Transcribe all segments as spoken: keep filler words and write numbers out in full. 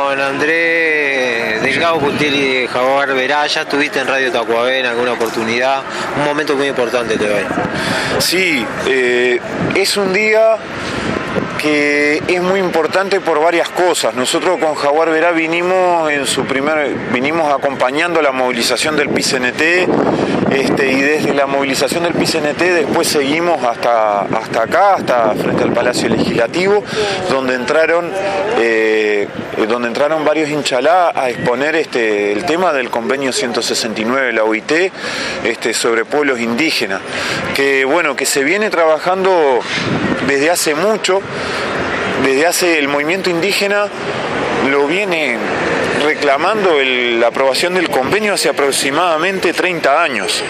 Juan Andrés Delgado Cutieri de Jaguar Verá. Ya estuviste en Radio Tacuabé en alguna oportunidad, un momento muy importante te hoy. Sí, eh, es un día que es muy importante por varias cosas. Nosotros con Jaguar Verá vinimos en su primer, vinimos acompañando la movilización del P I C N T, este, y desde la movilización del P I C N T después seguimos hasta, hasta acá, hasta frente al Palacio Legislativo, donde entraron, eh, donde entraron varios hinchalá a exponer este, el tema del convenio ciento sesenta y nueve de la O I T este, sobre pueblos indígenas, que bueno, que se viene trabajando desde hace mucho. Desde hace el movimiento indígena lo viene reclamando el, la aprobación del convenio hace aproximadamente treinta años.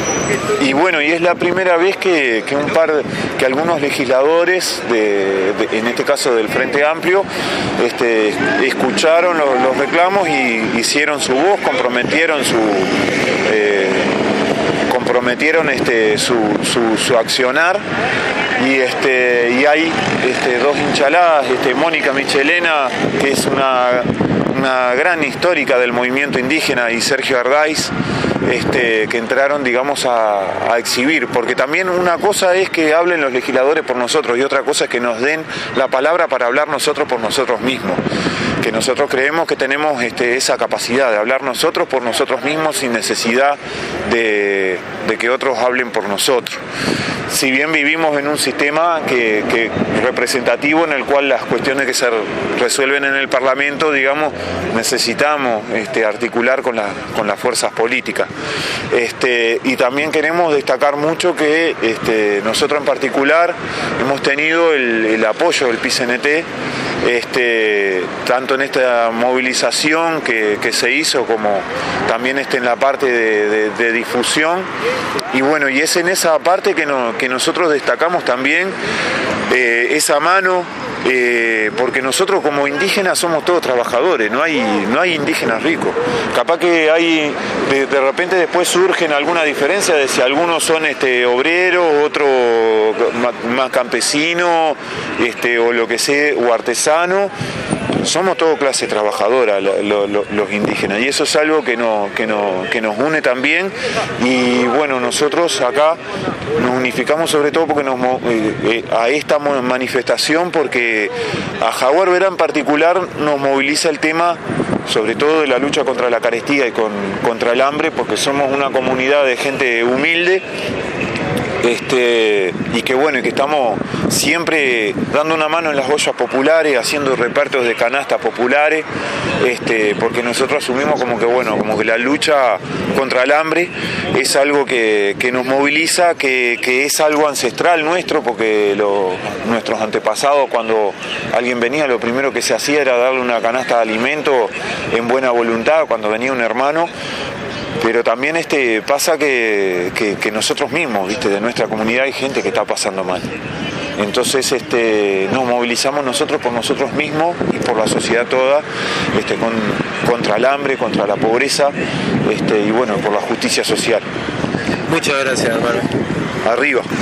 Y bueno, y es la primera vez que, que un par, que algunos legisladores, de, de, en este caso del Frente Amplio, este, escucharon los, los reclamos y hicieron su voz, comprometieron su... Eh, comprometieron este, su, su, su accionar y, este, y hay este, dos hinchaladas, este, Mónica Michelena, que es una, una gran histórica del movimiento indígena, y Sergio Ardáiz, este, que entraron, digamos, a, a exhibir, porque también una cosa es que hablen los legisladores por nosotros y otra cosa es que nos den la palabra para hablar nosotros por nosotros mismos, que nosotros creemos que tenemos este, esa capacidad de hablar nosotros por nosotros mismos sin necesidad de, de que otros hablen por nosotros. Si bien vivimos en un sistema que, que representativo en el cual las cuestiones que se resuelven en el Parlamento, digamos, necesitamos este, articular con, la, con las fuerzas políticas. Este, y también queremos destacar mucho que este, nosotros en particular hemos tenido el, el apoyo del P I C N T, este, tanto en esta movilización que, que se hizo como también este, en la parte de, de, de difusión, y bueno, y es en esa parte que, no, que nosotros destacamos también eh, esa mano, eh, porque nosotros como indígenas somos todos trabajadores, no hay, no hay indígenas ricos. Capaz que hay, de, de repente después surgen alguna diferencia de si algunos son este, obreros, otros más, más campesinos, este, o lo que sea, o artesanos. Somos todos clase trabajadora, lo, lo, lo, los indígenas, y eso es algo que, no, que, no, que nos une también. Y bueno, nosotros acá nos unificamos sobre todo porque nos, eh, a esta manifestación, porque a Jaguar Verá en particular nos moviliza el tema sobre todo de la lucha contra la carestía y con, contra el hambre, porque somos una comunidad de gente humilde. Este, y que bueno, y que estamos siempre dando una mano en las ollas populares, haciendo repartos de canastas populares, este, porque nosotros asumimos como que bueno, como que la lucha contra el hambre es algo que, que nos moviliza, que, que es algo ancestral nuestro, porque lo, nuestros antepasados, cuando alguien venía, lo primero que se hacía era darle una canasta de alimento en buena voluntad cuando venía un hermano. Pero también este, pasa que, que, que nosotros mismos, ¿viste? De nuestra comunidad hay gente que está pasando mal. Entonces este, nos movilizamos nosotros por nosotros mismos y por la sociedad toda, este, con, contra el hambre, contra la pobreza, este, y bueno, por la justicia social. Muchas gracias, hermano. Arriba.